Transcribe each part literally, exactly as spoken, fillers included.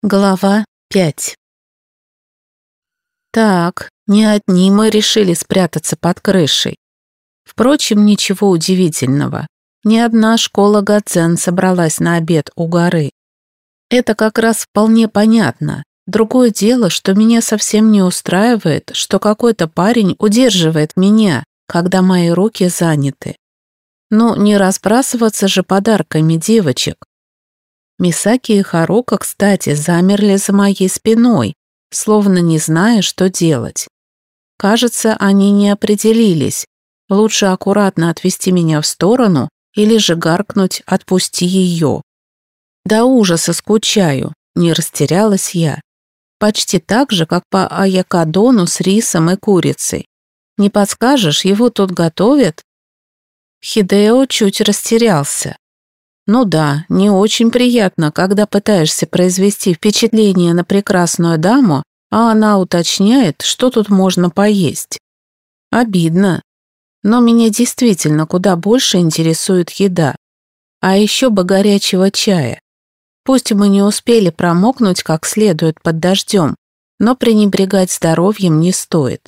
Глава пять. Так, не одни мы решили спрятаться под крышей. Впрочем, ничего удивительного. Ни одна школа Гадзен собралась на обед у горы. Это как раз вполне понятно. Другое дело, что меня совсем не устраивает, что какой-то парень удерживает меня, когда мои руки заняты. Ну, не разбрасываться же подарками девочек. Мисаки и Харука, кстати, замерли за моей спиной, словно не зная, что делать. Кажется, они не определились. Лучше аккуратно отвести меня в сторону или же гаркнуть «отпусти ее». До ужаса скучаю, не растерялась я. Почти так же, как по аякадону с рисом и курицей. Не подскажешь, его тут готовят? Хидео чуть растерялся. Ну да, не очень приятно, когда пытаешься произвести впечатление на прекрасную даму, а она уточняет, что тут можно поесть. Обидно. Но меня действительно куда больше интересует еда. А еще бы горячего чая. Пусть мы не успели промокнуть как следует под дождем, но пренебрегать здоровьем не стоит.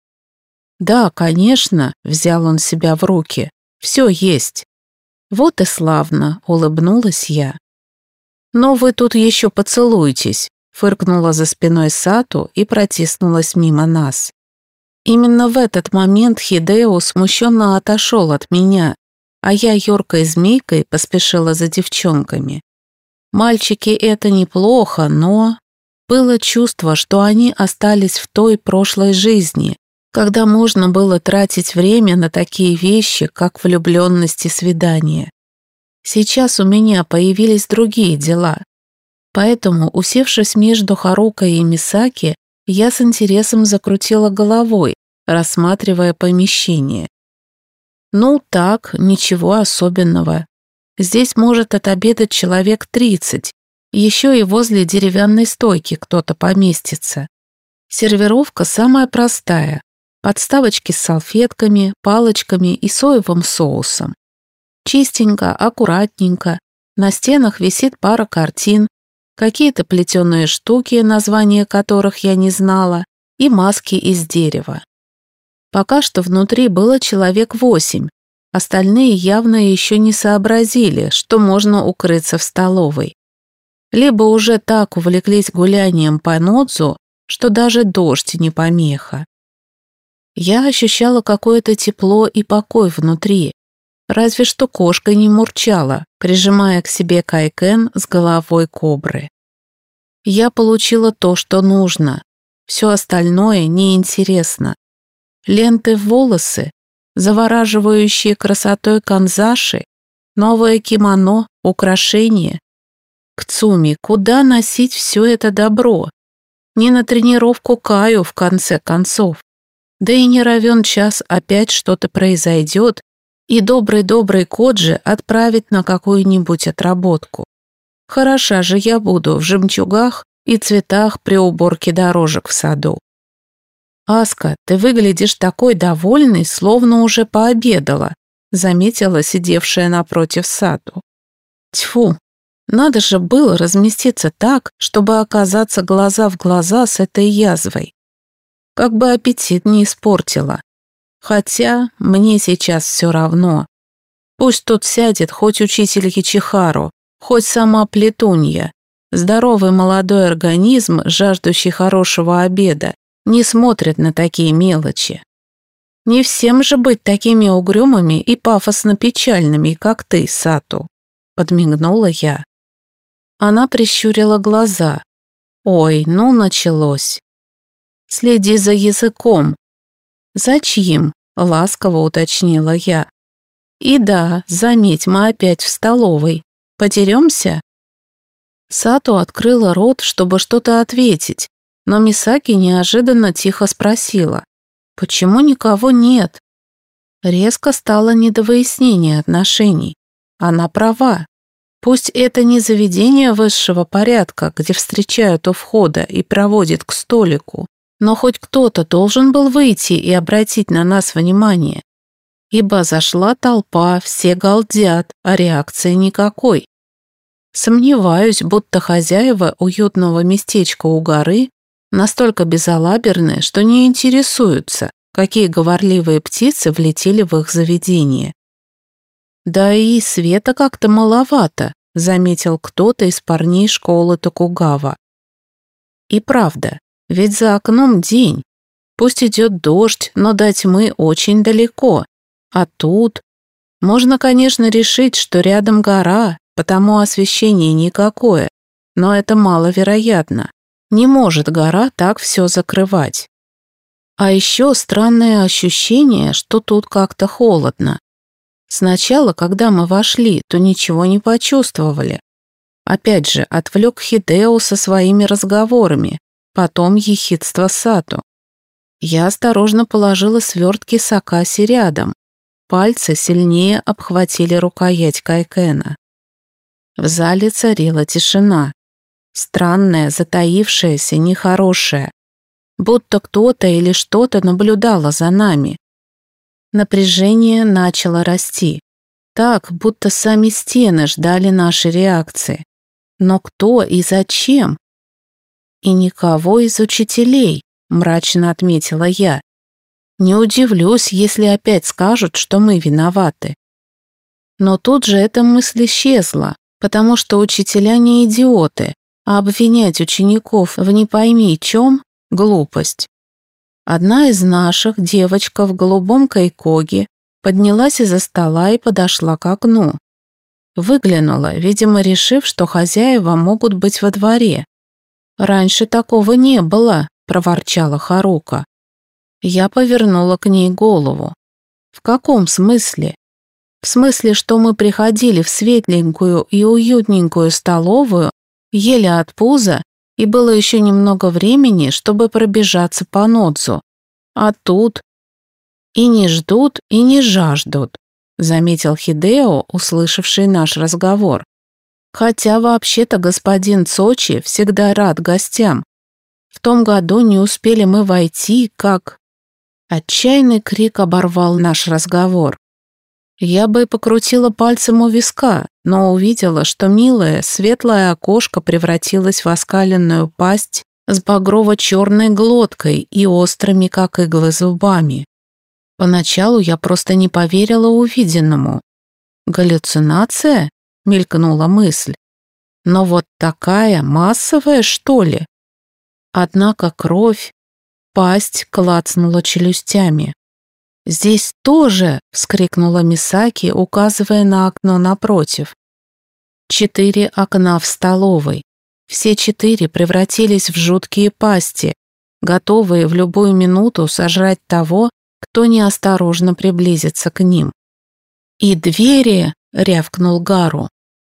Да, конечно, взял он себя в руки. Все есть. Вот и славно, улыбнулась я. Но вы тут еще поцелуйтесь, фыркнула за спиной Сату и протиснулась мимо нас. Именно в этот момент Хидео смущенно отошел от меня, а я юркой змейкой поспешила за девчонками. Мальчики, это неплохо, но... Было чувство, что они остались в той прошлой жизни, когда можно было тратить время на такие вещи, как влюбленность и свидание. Сейчас у меня появились другие дела. Поэтому, усевшись между Харукой и Мисаки, я с интересом закрутила головой, рассматривая помещение. Ну так, ничего особенного. Здесь может отобедать человек тридцать, еще и возле деревянной стойки кто-то поместится. Сервировка самая простая. Подставочки с салфетками, палочками и соевым соусом. Чистенько, аккуратненько. На стенах висит пара картин, какие-то плетеные штуки, названия которых я не знала, и маски из дерева. Пока что внутри было человек восемь. Остальные явно еще не сообразили, что можно укрыться в столовой. Либо уже так увлеклись гулянием по Нодзу, что даже дождь не помеха. Я ощущала какое-то тепло и покой внутри, разве что кошка не мурчала, прижимая к себе кайкен с головой кобры. Я получила то, что нужно, все остальное неинтересно. Ленты в волосы, завораживающие красотой канзаши, новое кимоно, украшения. Кцуми, куда носить все это добро? Не на тренировку Каю, в конце концов. Да и не равен час опять что-то произойдет, и добрый-добрый Коджи отправит на какую-нибудь отработку. Хороша же я буду в жемчугах и цветах при уборке дорожек в саду. «Аска, ты выглядишь такой довольной, словно уже пообедала», заметила сидевшая напротив Сату. Тьфу, надо же было разместиться так, чтобы оказаться глаза в глаза с этой язвой. Как бы аппетит не испортила. Хотя мне сейчас все равно. Пусть тут сядет хоть учитель Ячихару, хоть сама Плетунья. Здоровый молодой организм, жаждущий хорошего обеда, не смотрит на такие мелочи. Не всем же быть такими угрюмыми и пафосно-печальными, как ты, Сату, подмигнула я. Она прищурила глаза. Ой, ну началось. Следи за языком. За чьим? Ласково уточнила я. И да, заметь, мы опять в столовой. Потеремся? Сату открыла рот, чтобы что-то ответить, но Мисаки неожиданно тихо спросила. Почему никого нет? Резко стало не до выяснения отношений. Она права. Пусть это не заведение высшего порядка, где встречают у входа и проводят к столику, но хоть кто-то должен был выйти и обратить на нас внимание. Ибо зашла толпа, все галдят, а реакции никакой. Сомневаюсь, будто хозяева уютного местечка у горы настолько безалаберны, что не интересуются, какие говорливые птицы влетели в их заведение. «Да и света как-то маловато», — заметил кто-то из парней школы Токугава. И правда, ведь за окном день. Пусть идет дождь, но до тьмы очень далеко. А тут... Можно, конечно, решить, что рядом гора, потому освещение никакое, но это маловероятно. Не может гора так все закрывать. А еще странное ощущение, что тут как-то холодно. Сначала, когда мы вошли, то ничего не почувствовали. Опять же, отвлек Хидео со своими разговорами, потом ехидство Сато. Я осторожно положила свертки Сакаси рядом. Пальцы сильнее обхватили рукоять кайкена. В зале царила тишина. Странная, затаившаяся, нехорошая. Будто кто-то или что-то наблюдало за нами. Напряжение начало расти. Так, будто сами стены ждали нашей реакции. Но кто и зачем? И никого из учителей, мрачно отметила я. Не удивлюсь, если опять скажут, что мы виноваты. Но тут же эта мысль исчезла, потому что учителя не идиоты, а обвинять учеников в не пойми чем – глупость. Одна из наших, девочка в голубом кайкоге, поднялась из-за стола и подошла к окну. Выглянула, видимо, решив, что хозяева могут быть во дворе. «Раньше такого не было», – проворчала Харука. Я повернула к ней голову. «В каком смысле?» «В смысле, что мы приходили в светленькую и уютненькую столовую, ели от пуза, и было еще немного времени, чтобы пробежаться по Нодзу. А тут...» «И не ждут, и не жаждут», заметил Хидео, услышавший наш разговор. «Хотя вообще-то господин Цочи всегда рад гостям. В том году не успели мы войти, как...» Отчаянный крик оборвал наш разговор. Я бы покрутила пальцем у виска, но увидела, что милое, светлое окошко превратилось в оскаленную пасть с багрово-черной глоткой и острыми, как иглы, зубами. Поначалу я просто не поверила увиденному. «Галлюцинация?» — мелькнула мысль. «Но вот такая, массовая, что ли?» Однако кровь, пасть клацнула челюстями. «Здесь тоже!» — вскрикнула Мисаки, указывая на окно напротив. Четыре окна в столовой. Все четыре превратились в жуткие пасти, готовые в любую минуту сожрать того, кто неосторожно приблизится к ним. «И двери!» — рявкнул Гару.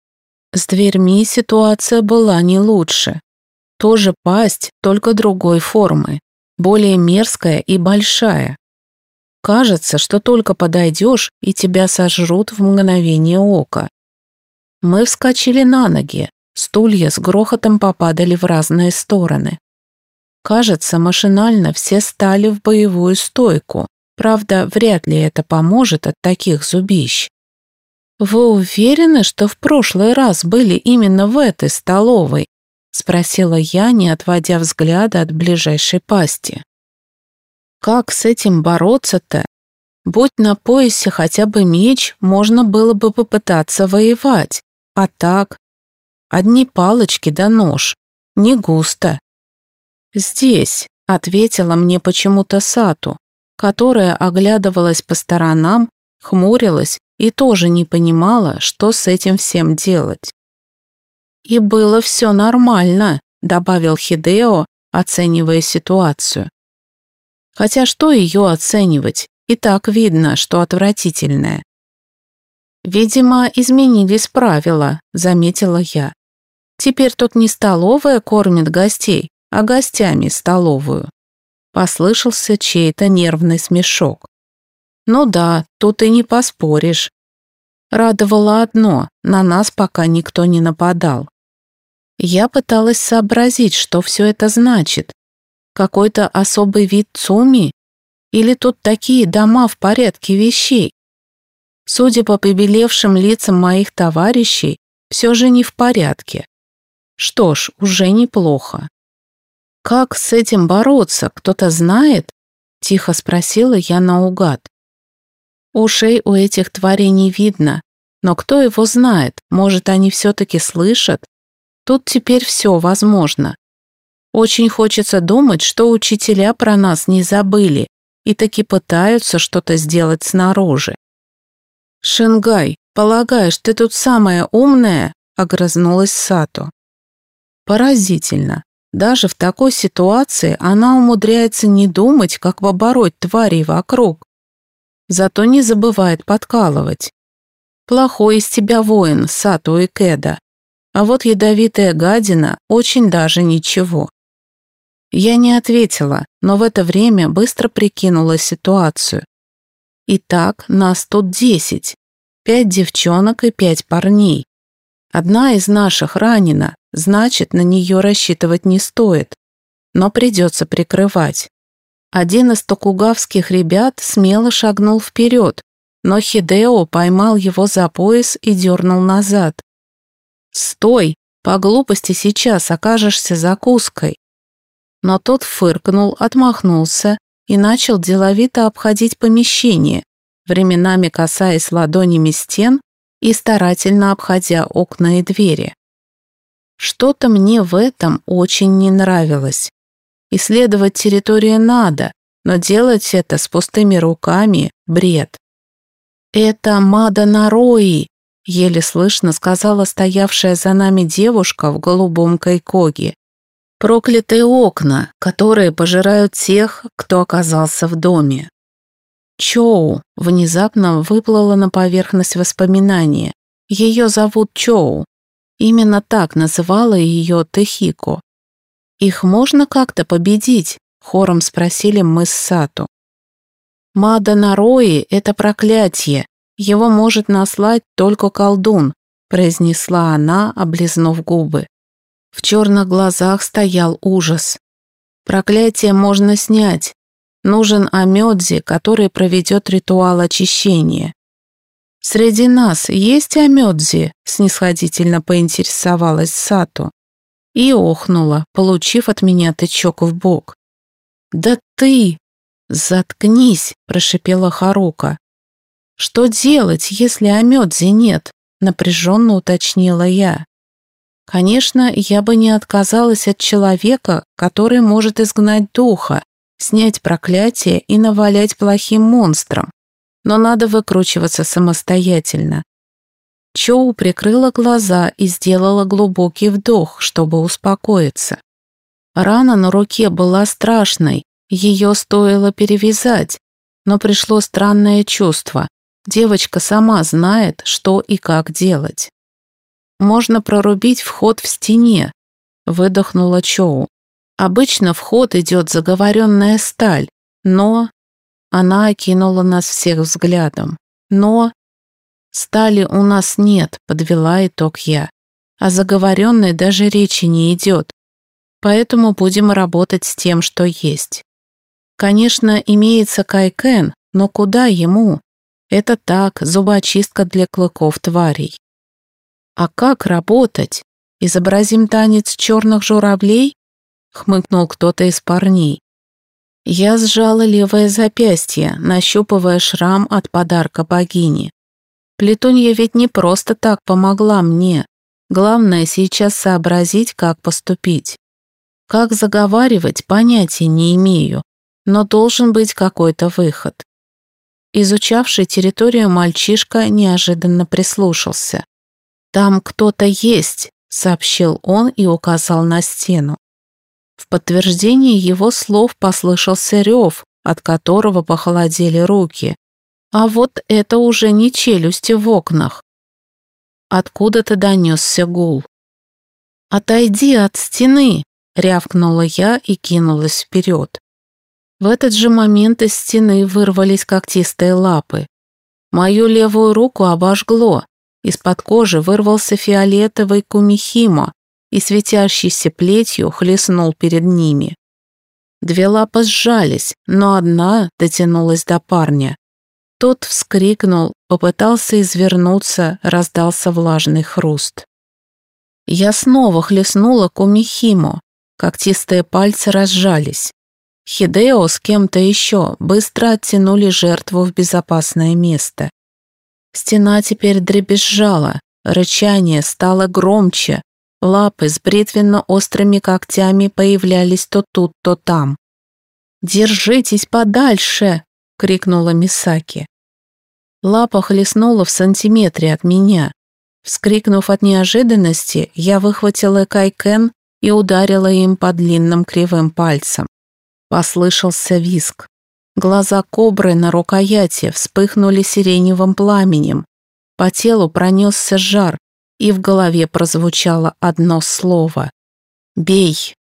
С дверьми ситуация была не лучше. Тоже пасть, только другой формы, более мерзкая и большая. Кажется, что только подойдешь, и тебя сожрут в мгновение ока. Мы вскочили на ноги, стулья с грохотом попадали в разные стороны. Кажется, машинально все стали в боевую стойку. Правда, вряд ли это поможет от таких зубищ. «Вы уверены, что в прошлый раз были именно в этой столовой?» — спросила я, не отводя взгляда от ближайшей пасти. «Как с этим бороться-то? Будь на поясе хотя бы меч, можно было бы попытаться воевать. А так? Одни палочки да нож. Не густо». «Здесь», — ответила мне почему-то Сату, которая оглядывалась по сторонам, хмурилась и тоже не понимала, что с этим всем делать. «И было все нормально», — добавил Хидео, оценивая ситуацию. Хотя что ее оценивать? И так видно, что отвратительное. «Видимо, изменились правила», — заметила я. «Теперь тут не столовая кормит гостей, а гостями столовую». Послышался чей-то нервный смешок. «Ну да, тут и не поспоришь». Радовало одно, на нас пока никто не нападал. Я пыталась сообразить, что все это значит. Какой-то особый вид цуми? Или тут такие дома в порядке вещей? Судя по побелевшим лицам моих товарищей, Все же не в порядке. Что ж, уже неплохо. «Как с этим бороться, кто-то знает?» – тихо спросила я наугад. Ушей у этих тварей не видно, но кто его знает, может, они все-таки слышат? Тут теперь все возможно. Очень хочется думать, что учителя про нас не забыли и таки пытаются что-то сделать снаружи. «Шингай, полагаешь, ты тут самая умная?» – огрызнулась Сато. Поразительно. Даже в такой ситуации она умудряется не думать, как побороть тварей вокруг. Зато не забывает подкалывать. Плохой из тебя воин, Сато Икеда. А вот ядовитая гадина очень даже ничего. Я не ответила, но в это время быстро прикинула ситуацию. Итак, нас тут десять. Пять девчонок и пять парней. Одна из наших ранена, значит, на нее рассчитывать не стоит. Но придется прикрывать. Один из токугавских ребят смело шагнул вперед, но Хидео поймал его за пояс и дернул назад. «Стой! По глупости сейчас окажешься закуской!» Но тот фыркнул, отмахнулся и начал деловито обходить помещение, временами касаясь ладонями стен и старательно обходя окна и двери. Что-то мне в этом очень не нравилось. Исследовать территорию надо, но делать это с пустыми руками – бред. «Это Мада Нарои», – еле слышно сказала стоявшая за нами девушка в голубом кайкоге. «Проклятые окна, которые пожирают тех, кто оказался в доме». Чоу внезапно выплыла на поверхность воспоминания. Ее зовут Чоу. Именно так называла ее Тэхико. «Их можно как-то победить?» – хором спросили мы с Сато. «Мада Нарои – это проклятие. Его может наслать только колдун», – произнесла она, облизнув губы. В черных глазах стоял ужас. «Проклятие можно снять. Нужен Амёдзи, который проведет ритуал очищения». «Среди нас есть Амёдзи?» – снисходительно поинтересовалась Сато. И охнула, получив от меня тычок в бок. «Да ты!» «Заткнись!» – прошипела Харука. «Что делать, если Амёдзи нет?» – напряженно уточнила я. Конечно, я бы не отказалась от человека, который может изгнать духа, снять проклятие и навалять плохим монстрам, но надо выкручиваться самостоятельно. Чоу прикрыла глаза и сделала глубокий вдох, чтобы успокоиться. Рана на руке была страшной, ее стоило перевязать, но пришло странное чувство. Девочка сама знает, что и как делать. «Можно прорубить вход в стене», – выдохнула Чоу. «Обычно вход идет заговоренная сталь, но...» Она окинула нас всех взглядом. «Но...» «Стали у нас нет», – подвела итог я. «О заговоренной даже речи не идет. Поэтому будем работать с тем, что есть. Конечно, имеется кайкен, но куда ему? Это так, зубочистка для клыков тварей». «А как работать? Изобразим танец черных журавлей?» – хмыкнул кто-то из парней. Я сжала левое запястье, нащупывая шрам от подарка богини. Плетунья ведь не просто так помогла мне. Главное сейчас сообразить, как поступить. Как заговаривать, понятия не имею, но должен быть какой-то выход. Изучавший территорию мальчишка неожиданно прислушался. «Там кто-то есть», — сообщил он и указал на стену. В подтверждение его слов послышался рев, от которого похолодели руки. А вот это уже не челюсти в окнах. Откуда-то донесся гул. «Отойди от стены!» — рявкнула я и кинулась вперед. В этот же момент из стены вырвались когтистые лапы. Мою левую руку обожгло. Из-под кожи вырвался фиолетовый кумихимо и светящейся плетью хлестнул перед ними. Две лапы сжались, но одна дотянулась до парня. Тот вскрикнул, попытался извернуться, раздался влажный хруст. Я снова хлестнула Кумихимо. Когтистые пальцы разжались. Хидео с кем-то еще быстро оттянули жертву в безопасное место. Стена теперь дребезжала, рычание стало громче, лапы с бритвенно-острыми когтями появлялись то тут, то там. «Держитесь подальше!» — крикнула Мисаки. Лапа хлестнула в сантиметре от меня. Вскрикнув от неожиданности, я выхватила кайкен и ударила им по длинным кривым пальцам. Послышался визг. Глаза кобры на рукояти вспыхнули сиреневым пламенем. По телу пронесся жар, и в голове прозвучало одно слово: «Бей!».